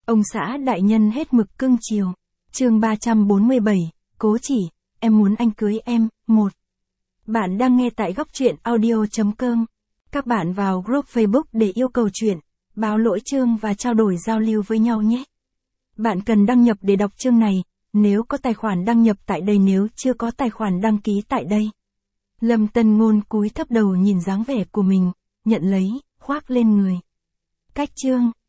Ông xã đại nhân hết mực cưng chiều. Chương 347, Cố Chỉ, em muốn anh cưới em. 1. Bạn đang nghe tại Góc Truyện Audio.com. Các bạn vào group Facebook để yêu cầu chuyện, báo lỗi chương và trao đổi giao lưu với nhau nhé. Bạn cần đăng nhập để đọc chương này, nếu có tài khoản đăng nhập tại đây, nếu chưa có tài khoản đăng ký tại đây. Lâm Tân Ngôn cúi thấp đầu nhìn dáng vẻ của mình, nhận lấy, khoác lên người. Cách chương.